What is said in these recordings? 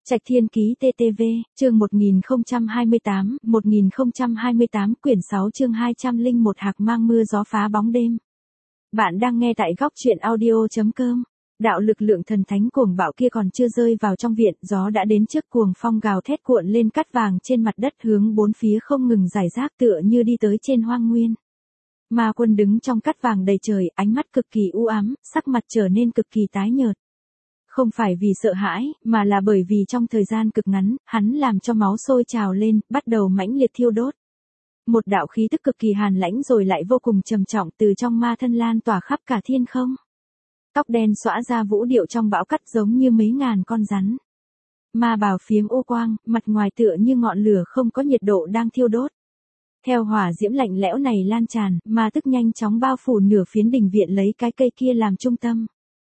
Trạch Thiên Ký TTV, chương 1028, quyển 6 chương 201 hạc mang mưa gió phá bóng đêm. Bạn đang nghe tại góc truyện audio.com. Đạo lực lượng thần thánh cuồng bạo kia còn chưa rơi vào trong viện, gió đã đến trước, cuồng phong gào thét cuộn lên cát vàng trên mặt đất hướng bốn phía không ngừng rải rác tựa như đi tới trên hoang nguyên. Ma Quân đứng trong cát vàng đầy trời, ánh mắt cực kỳ u ám, sắc mặt trở nên cực kỳ tái nhợt. Không phải vì sợ hãi, mà là bởi vì trong thời gian cực ngắn, hắn làm cho máu sôi trào lên, bắt đầu mãnh liệt thiêu đốt. Một đạo khí tức cực kỳ hàn lãnh rồi lại vô cùng trầm trọng từ trong ma thân lan tỏa khắp cả thiên không. Tóc đen xõa ra vũ điệu trong bão cát giống như mấy ngàn con rắn. Ma bào phiếm ô quang, mặt ngoài tựa như ngọn lửa không có nhiệt độ đang thiêu đốt. Theo hỏa diễm lạnh lẽo này lan tràn, ma tức nhanh chóng bao phủ nửa phiến đình viện lấy cái cây kia làm trung tâm.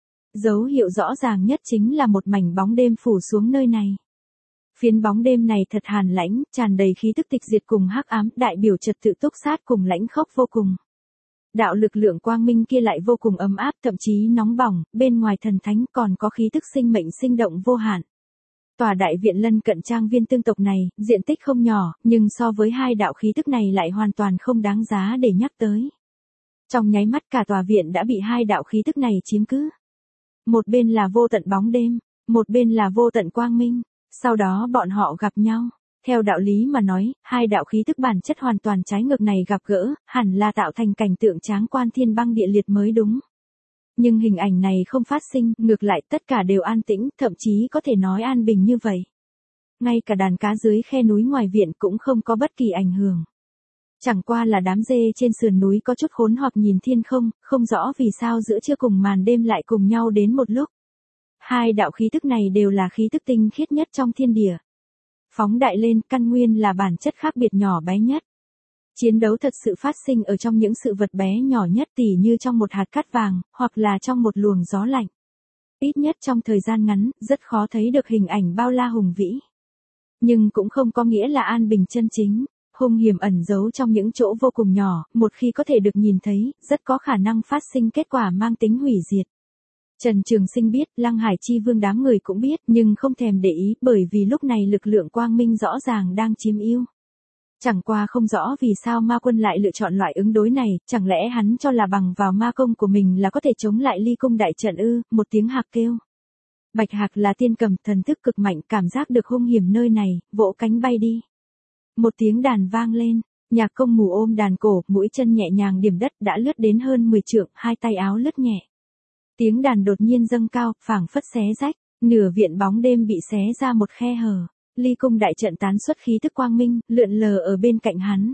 Dấu hiệu rõ ràng nhất chính là một mảnh bóng đêm phủ xuống nơi này. Phiến bóng đêm này thật hàn lãnh, tràn đầy khí tức tịch diệt cùng hắc ám, đại biểu trật tự túc sát cùng lãnh khốc vô cùng. Đạo lực lượng quang minh kia lại vô cùng ấm áp, thậm chí nóng bỏng, bên ngoài thần thánh còn có khí tức sinh mệnh sinh động vô hạn. Tòa đại viện lân cận trang viên tương tộc này, diện tích không nhỏ, nhưng so với hai đạo khí tức này lại hoàn toàn không đáng giá để nhắc tới. Trong nháy mắt cả tòa viện đã bị hai đạo khí tức này chiếm cứ. Một bên là vô tận bóng đêm, một bên là vô tận quang minh, sau đó bọn họ gặp nhau. Theo đạo lý mà nói, hai đạo khí tức bản chất hoàn toàn trái ngược này gặp gỡ, hẳn là tạo thành cảnh tượng tráng quan thiên băng địa liệt mới đúng. Nhưng hình ảnh này không phát sinh, ngược lại tất cả đều an tĩnh, thậm chí có thể nói an bình như vậy. Ngay cả đàn cá dưới khe núi ngoài viện cũng không có bất kỳ ảnh hưởng. Chẳng qua là đám dê trên sườn núi có chút khốn hoặc nhìn thiên không, không rõ vì sao giữa trưa cùng màn đêm lại cùng nhau đến một lúc. Hai đạo khí tức này đều là khí tức tinh khiết nhất trong thiên địa. Phóng đại lên, căn nguyên là bản chất khác biệt nhỏ bé nhất. Chiến đấu thật sự phát sinh ở trong những sự vật bé nhỏ nhất, tỉ như trong một hạt cát vàng, hoặc là trong một luồng gió lạnh. Ít nhất trong thời gian ngắn, rất khó thấy được hình ảnh bao la hùng vĩ. Nhưng cũng không có nghĩa là an bình chân chính. Hung hiểm ẩn giấu trong những chỗ vô cùng nhỏ, một khi có thể được nhìn thấy, rất có khả năng phát sinh kết quả mang tính hủy diệt. Trần Trường Sinh biết, Lăng Hải Chi Vương đám người cũng biết, nhưng không thèm để ý, bởi vì lúc này lực lượng quang minh rõ ràng đang chiếm ưu. Chẳng qua không rõ vì sao Ma Quân lại lựa chọn loại ứng đối này, chẳng lẽ hắn cho là bằng vào ma công của mình là có thể chống lại Ly Cung đại trận ư? Một tiếng hạc kêu. Bạch hạc là tiên cầm, thần thức cực mạnh, cảm giác được hung hiểm nơi này, vỗ cánh bay đi. Một tiếng đàn vang lên, Nhạc Công Mù ôm đàn cổ, mũi chân nhẹ nhàng điểm đất, đã lướt đến hơn 10 trượng, hai tay áo lướt nhẹ. Tiếng đàn đột nhiên dâng cao, phảng phất xé rách, nửa viện bóng đêm bị xé ra một khe hở. Ly Cung đại trận tán xuất khí tức quang minh, lượn lờ ở bên cạnh hắn.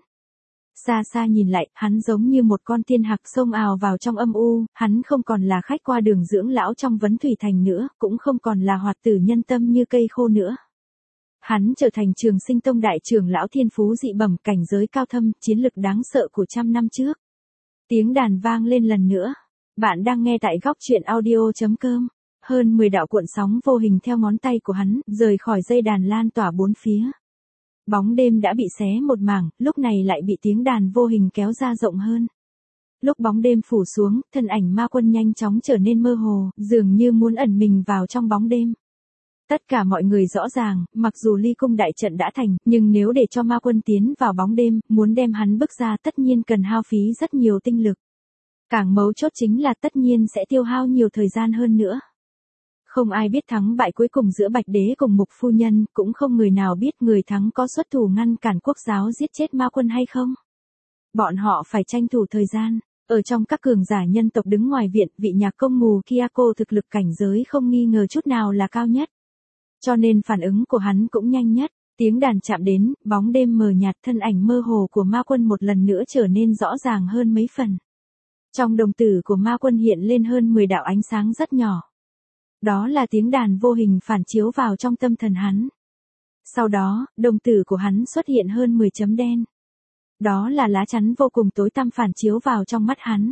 Xa xa nhìn lại, hắn giống như một con thiên hạc xông ào vào trong âm u, hắn không còn là khách qua đường dưỡng lão trong Vấn Thủy Thành nữa, cũng không còn là hoạt tử nhân tâm như cây khô nữa. Hắn trở thành Trường Sinh Tông đại trưởng lão thiên phú dị bẩm, cảnh giới cao thâm, chiến lực đáng sợ của trăm năm trước. Tiếng đàn vang lên lần nữa. Bạn đang nghe tại góc truyện audio.com. Hơn 10 đạo cuộn sóng vô hình theo ngón tay của hắn, rời khỏi dây đàn lan tỏa bốn phía. Bóng đêm đã bị xé một mảng, lúc này lại bị tiếng đàn vô hình kéo ra rộng hơn. Lúc bóng đêm phủ xuống, thân ảnh Ma Quân nhanh chóng trở nên mơ hồ, dường như muốn ẩn mình vào trong bóng đêm. Tất cả mọi người rõ ràng, mặc dù Ly Cung đại trận đã thành, nhưng nếu để cho Ma Quân tiến vào bóng đêm, muốn đem hắn bước ra tất nhiên cần hao phí rất nhiều tinh lực. Càng mấu chốt chính là tất nhiên sẽ tiêu hao nhiều thời gian hơn nữa. Không ai biết thắng bại cuối cùng giữa Bạch Đế cùng Mục Phu Nhân, cũng không người nào biết người thắng có xuất thủ ngăn cản quốc giáo giết chết Ma Quân hay không. Bọn họ phải tranh thủ thời gian. Ở trong các cường giả nhân tộc đứng ngoài viện, vị Nhạc Công Mù Kyako thực lực cảnh giới không nghi ngờ chút nào là cao nhất. Cho nên phản ứng của hắn cũng nhanh nhất. Tiếng đàn chạm đến, bóng đêm mờ nhạt, thân ảnh mơ hồ của Ma Quân một lần nữa trở nên rõ ràng hơn mấy phần. Trong đồng tử của Ma Quân hiện lên hơn 10 đạo ánh sáng rất nhỏ. Đó là tiếng đàn vô hình phản chiếu vào trong tâm thần hắn. Sau đó, đồng tử của hắn xuất hiện hơn 10 chấm đen. Đó là lá chắn vô cùng tối tăm phản chiếu vào trong mắt hắn.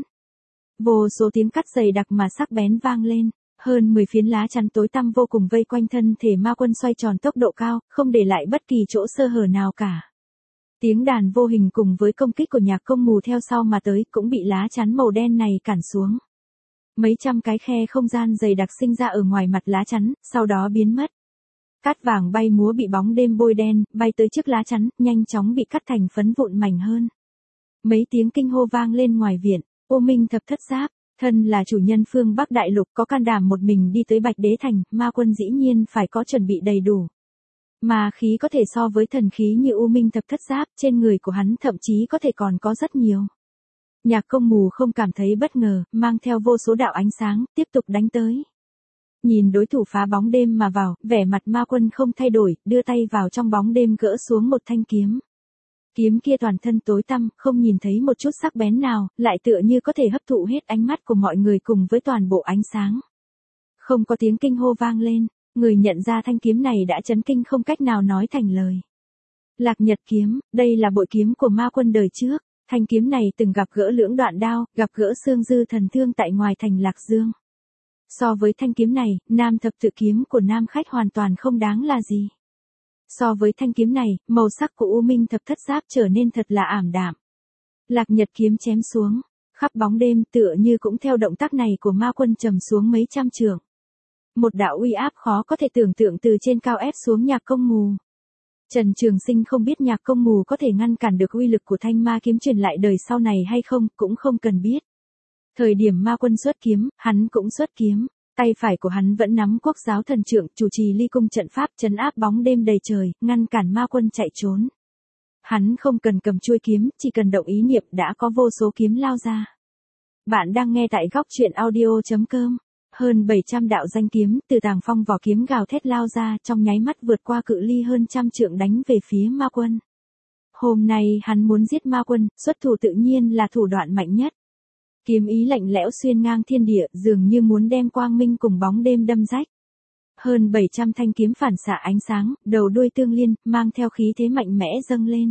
Vô số tiếng cắt dày đặc mà sắc bén vang lên. Hơn 10 phiến lá chắn tối tăm vô cùng vây quanh thân thể Ma Quân xoay tròn tốc độ cao, không để lại bất kỳ chỗ sơ hở nào cả. Tiếng đàn vô hình cùng với công kích của Nhạc Công Mù theo sau mà tới cũng bị lá chắn màu đen này cản xuống. Mấy trăm cái khe không gian dày đặc sinh ra ở ngoài mặt lá chắn, sau đó biến mất. Cát vàng bay múa bị bóng đêm bôi đen, bay tới trước lá chắn, nhanh chóng bị cắt thành phấn vụn mảnh hơn. Mấy tiếng kinh hô vang lên ngoài viện, U Minh Thập Thất Giáp, thân là chủ nhân phương Bắc Đại Lục có can đảm một mình đi tới Bạch Đế Thành, ma quân dĩ nhiên phải có chuẩn bị đầy đủ. Ma khí có thể so với thần khí như U Minh Thập Thất Giáp, trên người của hắn thậm chí có thể còn có rất nhiều. Nhạc Công Mù không cảm thấy bất ngờ, mang theo vô số đạo ánh sáng, tiếp tục đánh tới. Nhìn đối thủ phá bóng đêm mà vào, vẻ mặt ma quân không thay đổi, đưa tay vào trong bóng đêm gỡ xuống một thanh kiếm. Kiếm kia toàn thân tối tăm, không nhìn thấy một chút sắc bén nào, lại tựa như có thể hấp thụ hết ánh mắt của mọi người cùng với toàn bộ ánh sáng. Không có tiếng kinh hô vang lên, người nhận ra thanh kiếm này đã chấn kinh không cách nào nói thành lời. Lạc Nhật kiếm, đây là bội kiếm của ma quân đời trước, thanh kiếm này từng gặp gỡ Lưỡng Đoạn Đao, gặp gỡ Xương Dư Thần Thương tại ngoài thành Lạc Dương. So với thanh kiếm này, Nam Thập Tự kiếm của Nam Khách hoàn toàn không đáng là gì. So với thanh kiếm này, màu sắc của U Minh Thập Thất Giáp trở nên thật là ảm đạm. Lạc Nhật kiếm chém xuống, khắp bóng đêm tựa như cũng theo động tác này của ma quân trầm xuống mấy trăm trượng. Một đạo uy áp khó có thể tưởng tượng từ trên cao ép xuống Nhạc Công Mù. Trần Trường Sinh không biết Nhạc Công Mù có thể ngăn cản được uy lực của thanh ma kiếm truyền lại đời sau này hay không, cũng không cần biết. Thời điểm ma quân xuất kiếm, hắn cũng xuất kiếm. Tay phải của hắn vẫn nắm Quốc Giáo Thần Trượng, chủ trì ly cung trận pháp trấn áp bóng đêm đầy trời, ngăn cản ma quân chạy trốn. Hắn không cần cầm chuôi kiếm, chỉ cần động ý niệm đã có vô số kiếm lao ra. Bạn đang nghe tại góc truyện audio.com. Hơn 700 đạo danh kiếm, từ tàng phong vỏ kiếm gào thét lao ra, trong nháy mắt vượt qua cự ly hơn trăm trượng đánh về phía ma quân. Hôm nay hắn muốn giết ma quân, xuất thủ tự nhiên là thủ đoạn mạnh nhất. Kiếm ý lạnh lẽo xuyên ngang thiên địa, dường như muốn đem quang minh cùng bóng đêm đâm rách. Hơn 700 thanh kiếm phản xạ ánh sáng, đầu đuôi tương liên, mang theo khí thế mạnh mẽ dâng lên.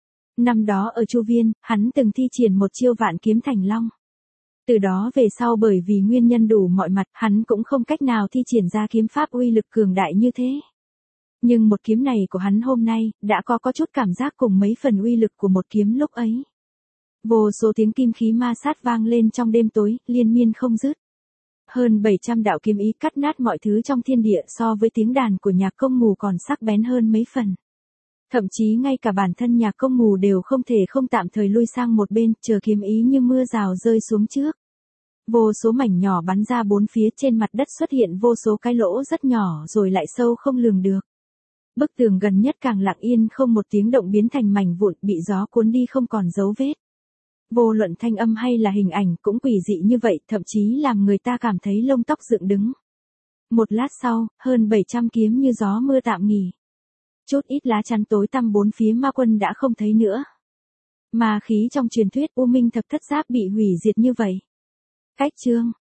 Năm đó ở Chu Viên, hắn từng thi triển một chiêu Vạn Kiếm Thành Long. Từ đó về sau bởi vì nguyên nhân đủ mọi mặt, hắn cũng không cách nào thi triển ra kiếm pháp uy lực cường đại như thế. Nhưng một kiếm này của hắn hôm nay, đã có chút cảm giác cùng mấy phần uy lực của một kiếm lúc ấy. Vô số tiếng kim khí ma sát vang lên trong đêm tối, liên miên không dứt. Hơn 700 đạo kiếm ý cắt nát mọi thứ trong thiên địa, so với tiếng đàn của Nhạc Công Mù còn sắc bén hơn mấy phần. Thậm chí ngay cả bản thân Nhạc Công Mù đều không thể không tạm thời lui sang một bên, chờ kiếm ý như mưa rào rơi xuống trước. Vô số mảnh nhỏ bắn ra bốn phía, trên mặt đất xuất hiện vô số cái lỗ rất nhỏ rồi lại sâu không lường được. Bức tường gần nhất càng lặng yên không một tiếng động biến thành mảnh vụn, bị gió cuốn đi không còn dấu vết. Vô luận thanh âm hay là hình ảnh cũng quỷ dị như vậy, thậm chí làm người ta cảm thấy lông tóc dựng đứng. Một lát sau, hơn 700 kiếm như gió mưa tạm nghỉ. Chút ít lá chắn tối tăm bốn phía ma quân đã không thấy nữa. Ma khí trong truyền thuyết U Minh Thập Thất Giáp bị hủy diệt như vậy. Cách chương